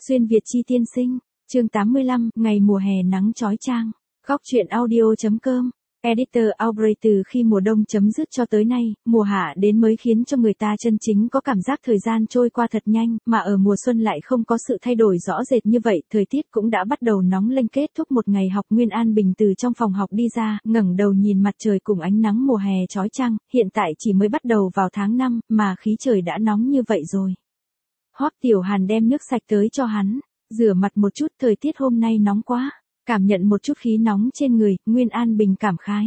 Xuyên Việt chi tiên sinh, chương 85, ngày mùa hè nắng chói chang. Góc truyện audio.com. Editor Aubrey. Từ khi mùa đông chấm dứt cho tới nay, mùa hạ đến mới khiến cho người ta chân chính có cảm giác thời gian trôi qua thật nhanh, mà ở mùa xuân lại không có sự thay đổi rõ rệt như vậy. Thời tiết cũng đã bắt đầu nóng lên. Kết thúc một ngày học, Nguyên An Bình từ trong phòng học đi ra, ngẩng đầu nhìn mặt trời cùng ánh nắng mùa hè chói chang. Hiện tại chỉ mới bắt đầu vào tháng 5, mà khí trời đã nóng như vậy rồi. Hoắc Tiểu Hàn đem nước sạch tới cho hắn, rửa mặt một chút, thời tiết hôm nay nóng quá. Cảm nhận một chút khí nóng trên người, Nguyên An Bình cảm khái.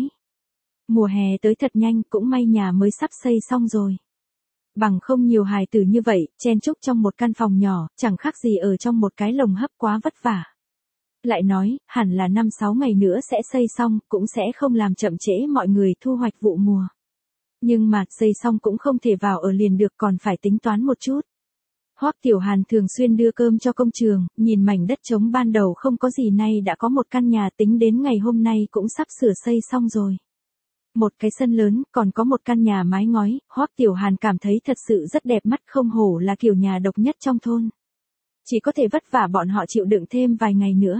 Mùa hè tới thật nhanh, cũng may nhà mới sắp xây xong rồi. Bằng không nhiều hài tử như vậy, chen chúc trong một căn phòng nhỏ, chẳng khác gì ở trong một cái lồng hấp, quá vất vả. Lại nói, hẳn là 5-6 ngày nữa sẽ xây xong, cũng sẽ không làm chậm trễ mọi người thu hoạch vụ mùa. Nhưng mà, xây xong cũng không thể vào ở liền được, còn phải tính toán một chút. Hoắc Tiểu Hàn thường xuyên đưa cơm cho công trường, nhìn mảnh đất trống ban đầu không có gì, nay đã có một căn nhà, tính đến ngày hôm nay cũng sắp sửa xây xong rồi. Một cái sân lớn, còn có một căn nhà mái ngói, Hoắc Tiểu Hàn cảm thấy thật sự rất đẹp mắt, không hổ là kiểu nhà độc nhất trong thôn. Chỉ có thể vất vả bọn họ chịu đựng thêm vài ngày nữa.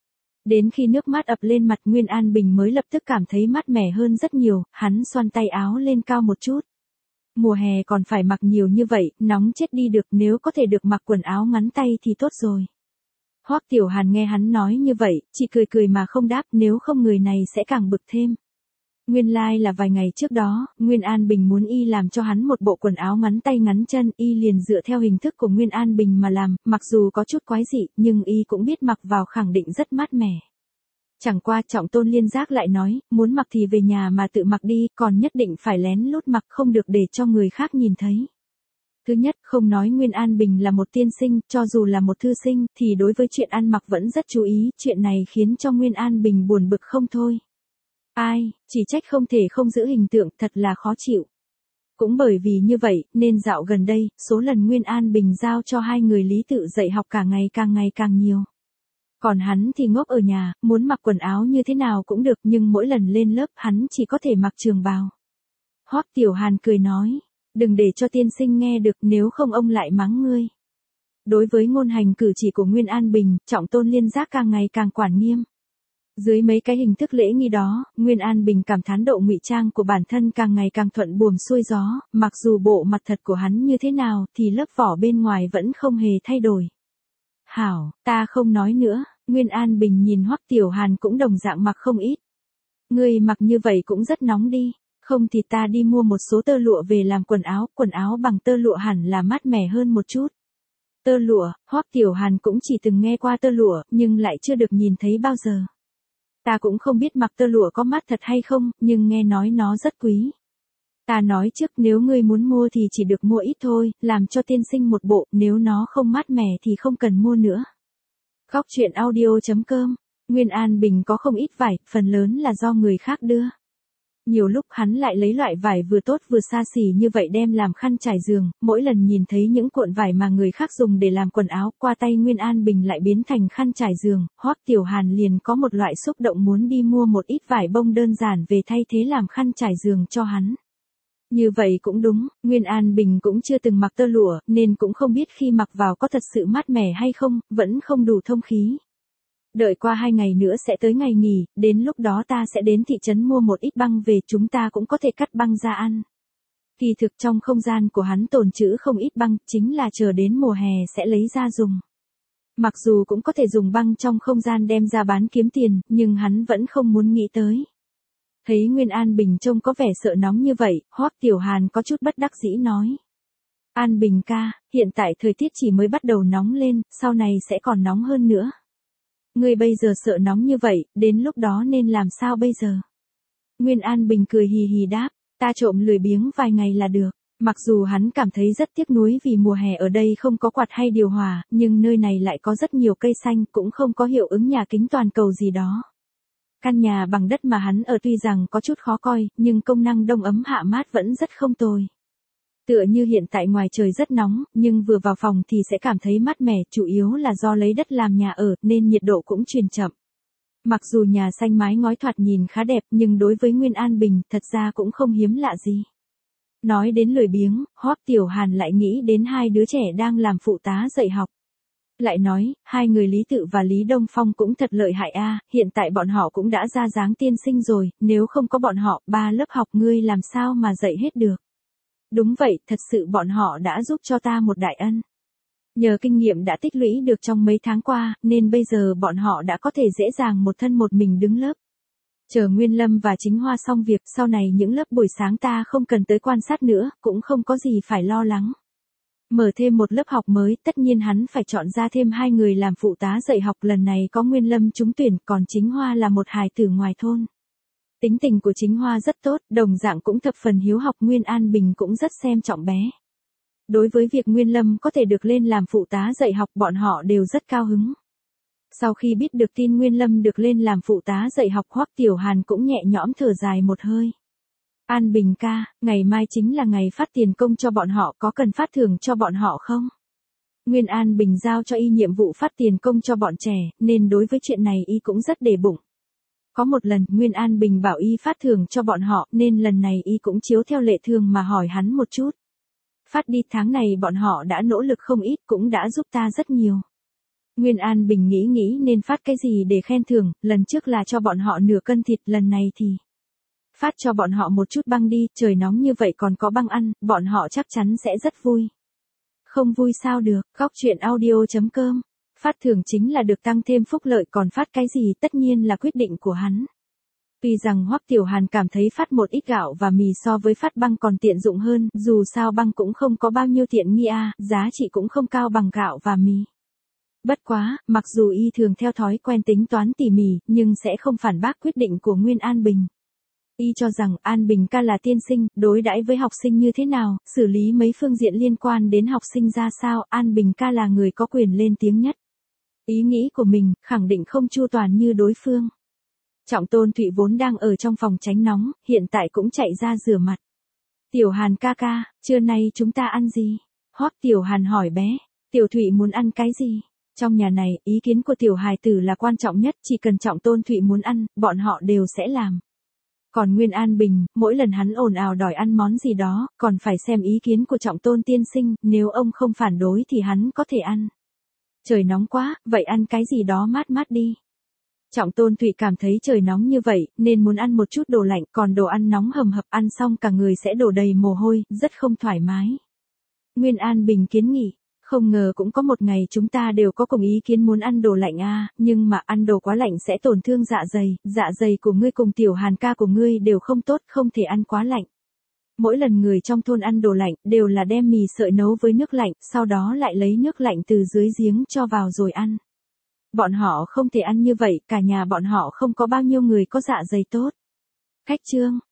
Đến khi nước mát ập lên mặt, Nguyên An Bình mới lập tức cảm thấy mát mẻ hơn rất nhiều, hắn xoăn tay áo lên cao một chút. Mùa hè còn phải mặc nhiều như vậy, nóng chết đi được, nếu có thể được mặc quần áo ngắn tay thì tốt rồi. Hoắc Tiểu Hàn nghe hắn nói như vậy, chỉ cười cười mà không đáp, nếu không người này sẽ càng bực thêm. Nguyên lai là vài ngày trước đó, Nguyên An Bình muốn y làm cho hắn một bộ quần áo ngắn tay ngắn chân, y liền dựa theo hình thức của Nguyên An Bình mà làm, mặc dù có chút quái dị, nhưng y cũng biết mặc vào khẳng định rất mát mẻ. Chẳng qua Trọng Tôn Liên Giác lại nói, muốn mặc thì về nhà mà tự mặc đi, còn nhất định phải lén lút mặc, không được để cho người khác nhìn thấy. Thứ nhất, không nói Nguyên An Bình là một tiên sinh, cho dù là một thư sinh, thì đối với chuyện ăn mặc vẫn rất chú ý, chuyện này khiến cho Nguyên An Bình buồn bực không thôi. Ai, chỉ trách không thể không giữ hình tượng, thật là khó chịu. Cũng bởi vì như vậy, nên dạo gần đây, số lần Nguyên An Bình giao cho hai người Lý Tự dạy học cả ngày càng nhiều. Còn hắn thì ngốc ở nhà, muốn mặc quần áo như thế nào cũng được, nhưng mỗi lần lên lớp hắn chỉ có thể mặc trường bào. Hoắc Tiểu Hàn cười nói, đừng để cho tiên sinh nghe được, nếu không ông lại mắng ngươi. Đối với ngôn hành cử chỉ của Nguyên An Bình, Trọng Tôn Liên Giác càng ngày càng quản nghiêm. Dưới mấy cái hình thức lễ nghi đó, Nguyên An Bình cảm thán độ ngụy trang của bản thân càng ngày càng thuận buồm xuôi gió, mặc dù bộ mặt thật của hắn như thế nào thì lớp vỏ bên ngoài vẫn không hề thay đổi. Hảo, ta không nói nữa. Nguyên An Bình nhìn Hoắc Tiểu Hàn cũng đồng dạng mặc không ít. Ngươi mặc như vậy cũng rất nóng đi, không thì ta đi mua một số tơ lụa về làm quần áo bằng tơ lụa hẳn là mát mẻ hơn một chút. Tơ lụa, Hoắc Tiểu Hàn cũng chỉ từng nghe qua tơ lụa, nhưng lại chưa được nhìn thấy bao giờ. Ta cũng không biết mặc tơ lụa có mát thật hay không, nhưng nghe nói nó rất quý. Ta nói trước, nếu ngươi muốn mua thì chỉ được mua ít thôi, làm cho tiên sinh một bộ, nếu nó không mát mẻ thì không cần mua nữa. Góc truyện audio.com. Nguyên An Bình có không ít vải, phần lớn là do người khác đưa. Nhiều lúc hắn lại lấy loại vải vừa tốt vừa xa xỉ như vậy đem làm khăn trải giường, mỗi lần nhìn thấy những cuộn vải mà người khác dùng để làm quần áo, qua tay Nguyên An Bình lại biến thành khăn trải giường, Hoắc Tiểu Hàn liền có một loại xúc động muốn đi mua một ít vải bông đơn giản về thay thế làm khăn trải giường cho hắn. Như vậy cũng đúng, Nguyên An Bình cũng chưa từng mặc tơ lụa, nên cũng không biết khi mặc vào có thật sự mát mẻ hay không, vẫn không đủ thông khí. Đợi qua 2 ngày nữa sẽ tới ngày nghỉ, đến lúc đó ta sẽ đến thị trấn mua một ít băng về, chúng ta cũng có thể cắt băng ra ăn. Kỳ thực trong không gian của hắn tồn trữ không ít băng, chính là chờ đến mùa hè sẽ lấy ra dùng. Mặc dù cũng có thể dùng băng trong không gian đem ra bán kiếm tiền, nhưng hắn vẫn không muốn nghĩ tới. Thấy Nguyên An Bình trông có vẻ sợ nóng như vậy, Hoắc Tiểu Hàn có chút bất đắc dĩ nói. An Bình ca, hiện tại thời tiết chỉ mới bắt đầu nóng lên, sau này sẽ còn nóng hơn nữa. Ngươi bây giờ sợ nóng như vậy, đến lúc đó nên làm sao bây giờ? Nguyên An Bình cười hì hì đáp, ta trộm lười biếng vài ngày là được. Mặc dù hắn cảm thấy rất tiếc nuối vì mùa hè ở đây không có quạt hay điều hòa, nhưng nơi này lại có rất nhiều cây xanh, cũng không có hiệu ứng nhà kính toàn cầu gì đó. Căn nhà bằng đất mà hắn ở tuy rằng có chút khó coi, nhưng công năng đông ấm hạ mát vẫn rất không tồi. Tựa như hiện tại ngoài trời rất nóng, nhưng vừa vào phòng thì sẽ cảm thấy mát mẻ, chủ yếu là do lấy đất làm nhà ở, nên nhiệt độ cũng truyền chậm. Mặc dù nhà xanh mái ngói thoạt nhìn khá đẹp, nhưng đối với Nguyên An Bình, thật ra cũng không hiếm lạ gì. Nói đến lười biếng, Hoắc Tiểu Hàn lại nghĩ đến hai đứa trẻ đang làm phụ tá dạy học. Lại nói, hai người Lý Tự và Lý Đông Phong cũng thật lợi hại a, hiện tại bọn họ cũng đã ra dáng tiên sinh rồi, nếu không có bọn họ, 3 lớp học ngươi làm sao mà dạy hết được. Đúng vậy, thật sự bọn họ đã giúp cho ta một đại ân. Nhờ kinh nghiệm đã tích lũy được trong mấy tháng qua, nên bây giờ bọn họ đã có thể dễ dàng một thân một mình đứng lớp. Chờ Nguyên Lâm và Chính Hoa xong việc, sau này những lớp buổi sáng ta không cần tới quan sát nữa, cũng không có gì phải lo lắng. Mở thêm một lớp học mới, tất nhiên hắn phải chọn ra thêm 2 người làm phụ tá dạy học, lần này có Nguyên Lâm trúng tuyển, còn Chính Hoa là một hài tử ngoài thôn. Tính tình của Chính Hoa rất tốt, đồng dạng cũng thập phần hiếu học, Nguyên An Bình cũng rất xem trọng bé. Đối với việc Nguyên Lâm có thể được lên làm phụ tá dạy học, bọn họ đều rất cao hứng. Sau khi biết được tin Nguyên Lâm được lên làm phụ tá dạy học, Hoắc Tiểu Hàn cũng nhẹ nhõm thở dài một hơi. An Bình ca, ngày mai chính là ngày phát tiền công cho bọn họ, có cần phát thưởng cho bọn họ không? Nguyên An Bình giao cho y nhiệm vụ phát tiền công cho bọn trẻ, nên đối với chuyện này y cũng rất để bụng. Có một lần, Nguyên An Bình bảo y phát thưởng cho bọn họ, nên lần này y cũng chiếu theo lệ thường mà hỏi hắn một chút. Phát đi, tháng này bọn họ đã nỗ lực không ít, cũng đã giúp ta rất nhiều. Nguyên An Bình nghĩ nên phát cái gì để khen thưởng, lần trước là cho bọn họ nửa cân thịt, lần này thì phát cho bọn họ một chút băng đi, trời nóng như vậy còn có băng ăn, bọn họ chắc chắn sẽ rất vui. Không vui sao được, Góc Chuyện Audio.com. Phát thưởng chính là được tăng thêm phúc lợi, còn phát cái gì tất nhiên là quyết định của hắn. Tuy rằng Hoắc Tiểu Hàn cảm thấy phát một ít gạo và mì so với phát băng còn tiện dụng hơn, dù sao băng cũng không có bao nhiêu tiện nghi a, giá trị cũng không cao bằng gạo và mì. Bất quá, mặc dù y thường theo thói quen tính toán tỉ mỉ, nhưng sẽ không phản bác quyết định của Nguyên An Bình. Y cho rằng An Bình ca là tiên sinh, đối đãi với học sinh như thế nào, xử lý mấy phương diện liên quan đến học sinh ra sao, An Bình ca là người có quyền lên tiếng nhất. Ý nghĩ của mình, khẳng định không chu toàn như đối phương. Trọng Tôn Thụy vốn đang ở trong phòng tránh nóng, hiện tại cũng chạy ra rửa mặt. Tiểu Hàn ca ca, trưa nay chúng ta ăn gì? Hoắc Tiểu Hàn hỏi bé, Tiểu Thụy muốn ăn cái gì? Trong nhà này, ý kiến của tiểu hài tử là quan trọng nhất, chỉ cần Trọng Tôn Thụy muốn ăn, bọn họ đều sẽ làm. Còn Nguyên An Bình, mỗi lần hắn ồn ào đòi ăn món gì đó, còn phải xem ý kiến của Trọng Tôn tiên sinh, nếu ông không phản đối thì hắn có thể ăn. Trời nóng quá, vậy ăn cái gì đó mát mát đi. Trọng Tôn Thụy cảm thấy trời nóng như vậy, nên muốn ăn một chút đồ lạnh, còn đồ ăn nóng hầm hập ăn xong cả người sẽ đổ đầy mồ hôi, rất không thoải mái. Nguyên An Bình kiến nghị, không ngờ cũng có một ngày chúng ta đều có cùng ý kiến muốn ăn đồ lạnh a, nhưng mà ăn đồ quá lạnh sẽ tổn thương dạ dày của ngươi cùng Tiểu Hàn ca của ngươi đều không tốt, không thể ăn quá lạnh. Mỗi lần người trong thôn ăn đồ lạnh, đều là đem mì sợi nấu với nước lạnh, sau đó lại lấy nước lạnh từ dưới giếng cho vào rồi ăn. Bọn họ không thể ăn như vậy, cả nhà bọn họ không có bao nhiêu người có dạ dày tốt. Khách trương,